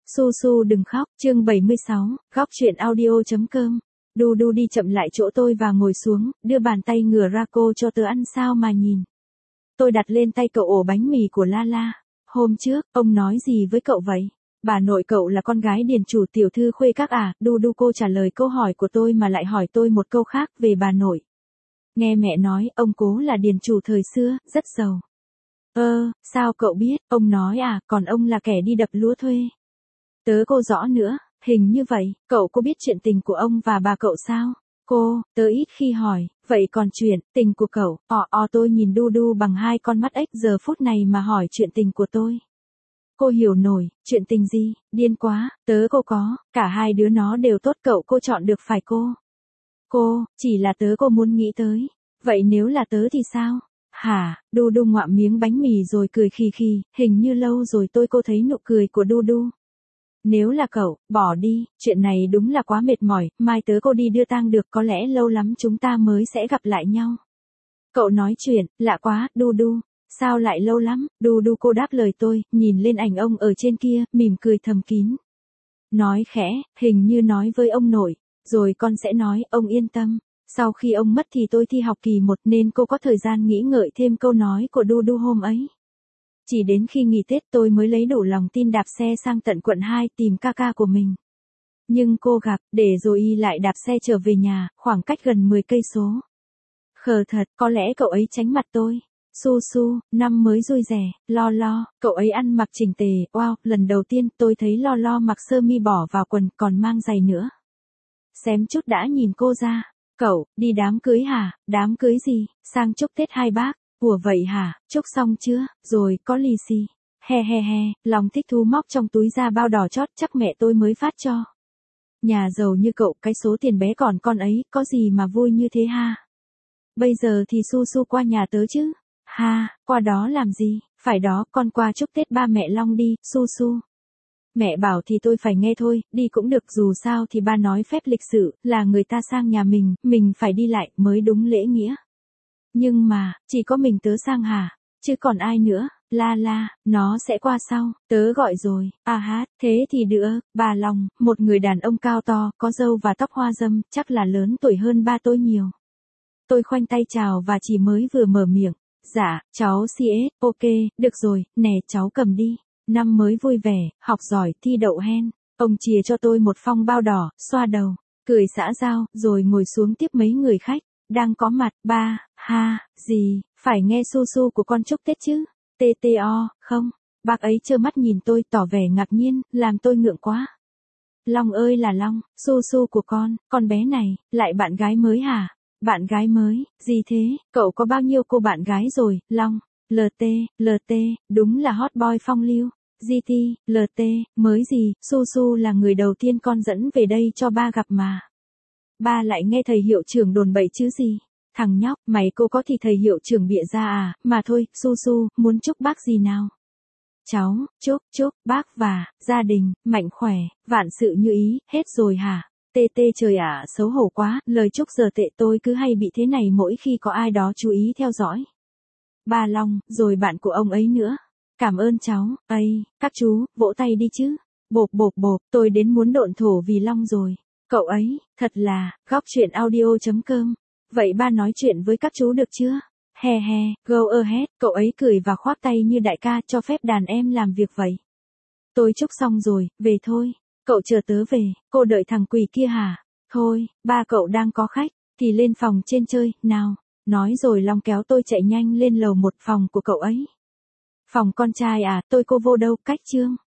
Su Su đừng khóc, chương 76, góc truyện audio.com. Đu Đu đi chậm lại chỗ tôi và ngồi xuống, đưa bàn tay ngửa ra cô cho tớ ăn sao mà nhìn. Tôi đặt lên tay cậu ổ bánh mì của La La. Hôm trước, ông nói gì với cậu vậy? Bà nội cậu là con gái điền chủ tiểu thư khuê các à? Đu Đu cô trả lời câu hỏi của tôi mà lại hỏi tôi một câu khác về bà nội. Nghe mẹ nói, ông cố là điền chủ thời xưa, rất giàu. Sao cậu biết? Ông nói à, còn ông là kẻ đi đập lúa thuê. Tớ cô rõ nữa, hình như vậy, cậu có biết chuyện tình của ông và bà cậu sao? Tớ ít khi hỏi, vậy còn chuyện tình của cậu? Tôi nhìn Đu Đu bằng hai con mắt ếch giờ phút này mà hỏi chuyện tình của tôi. Cô hiểu nổi, chuyện tình gì, điên quá, cô có, cả hai đứa nó đều tốt cô chọn được phải chỉ là cô muốn nghĩ tới. Vậy nếu là tớ thì sao? Hả? Đu Đu ngoạm miếng bánh mì rồi cười khì khì, hình như lâu rồi cô thấy nụ cười của Đu Đu. Nếu là cậu, bỏ đi, chuyện này đúng là quá mệt mỏi, mai cô đi đưa tang được, có lẽ lâu lắm chúng ta mới sẽ gặp lại nhau. Cậu nói chuyện, lạ quá, Đu Đu. Sao lại lâu lắm? Đu Đu cô đáp lời tôi, nhìn lên ảnh ông ở trên kia, mỉm cười thầm kín. Nói khẽ, hình như nói với ông nội, rồi con sẽ nói, ông yên tâm. Sau khi ông mất thì tôi thi học kỳ 1 nên cô có thời gian nghĩ ngợi thêm câu nói của Đu Đu hôm ấy. Chỉ đến khi nghỉ Tết tôi mới lấy đủ lòng tin đạp xe sang tận quận 2 tìm ca ca của mình. Nhưng cô gặp, để rồi y lại đạp xe trở về nhà, khoảng cách gần 10 cây số. Khờ thật, có lẽ cậu ấy tránh mặt tôi. Su Su, năm mới vui vẻ, Lo Lo, cậu ấy ăn mặc chỉnh tề, wow, lần đầu tiên tôi thấy Lo Lo mặc sơ mi bỏ vào quần còn mang giày nữa. Xém chút đã nhìn cô ra. Cậu, đi đám cưới hả? Đám cưới gì? Sang chúc Tết hai bác. Ủa vậy hả? Chúc xong chưa? Rồi, có lì xì. He, lòng thích thú móc trong túi ra bao đỏ chót, chắc mẹ tôi mới phát cho. Nhà giàu như cậu, cái số tiền bé còn con ấy, có gì mà vui như thế ha? Bây giờ thì Su Su qua nhà tớ chứ? Ha, qua đó làm gì? Phải đó, con qua chúc Tết ba mẹ Long đi, Su Su. Mẹ bảo thì tôi phải nghe thôi, đi cũng được, dù sao thì ba nói phép lịch sự, là người ta sang nhà mình phải đi lại mới đúng lễ nghĩa. Nhưng mà, chỉ có mình tớ sang hả? Chứ còn ai nữa? La La, nó sẽ qua sau, tớ gọi rồi. Thế thì được, bà Long, một người đàn ông cao to, có râu và tóc hoa râm, chắc là lớn tuổi hơn ba tôi nhiều. Tôi khoanh tay chào và chỉ mới vừa mở miệng. Dạ, cháu CS, ok, được rồi, nè cháu cầm đi. Năm mới vui vẻ, học giỏi, thi đậu hen. Ông chìa cho tôi một phong bao đỏ, xoa đầu, cười xã giao, rồi ngồi xuống tiếp mấy người khách đang có mặt. Ba, gì, phải nghe Su Su của con chúc Tết chứ? Không. Bác ấy trơ mắt nhìn tôi tỏ vẻ ngạc nhiên, làm tôi ngượng quá. Long ơi là Long, Su Su của con bé này, lại bạn gái mới hả? Bạn gái mới, gì thế, cậu có bao nhiêu cô bạn gái rồi, Long? LT, đúng là hot boy phong lưu. GT, LT, mới gì, Su Su là người đầu tiên con dẫn về đây cho ba gặp mà. Ba lại nghe thầy hiệu trưởng đồn bậy chứ gì. Thằng nhóc, mày cô có thì thầy hiệu trưởng bịa ra à, mà thôi, Su Su, muốn chúc bác gì nào? Cháu, chúc bác và gia đình mạnh khỏe, vạn sự như ý, hết rồi hả? Trời ạ, xấu hổ quá, lời chúc giờ tệ tôi cứ hay bị thế này mỗi khi có ai đó chú ý theo dõi. Ba Long, rồi bạn của ông ấy nữa. Cảm ơn cháu, các chú, vỗ tay đi chứ. Bộp, tôi đến muốn độn thổ vì Long rồi. Cậu ấy, thật là, góc truyện audio.com. Vậy ba nói chuyện với các chú được chưa? He, go ahead, cậu ấy cười và khoác tay như đại ca cho phép đàn em làm việc vậy. Tôi chúc xong rồi, về thôi. Cậu chờ tớ về, cô đợi thằng quỷ kia hả? Thôi, ba cậu đang có khách, thì lên phòng trên chơi, nào. Nói rồi Long kéo tôi chạy nhanh lên lầu 1 phòng của cậu ấy. Phòng con trai à, tôi cô vô đâu, cách chương.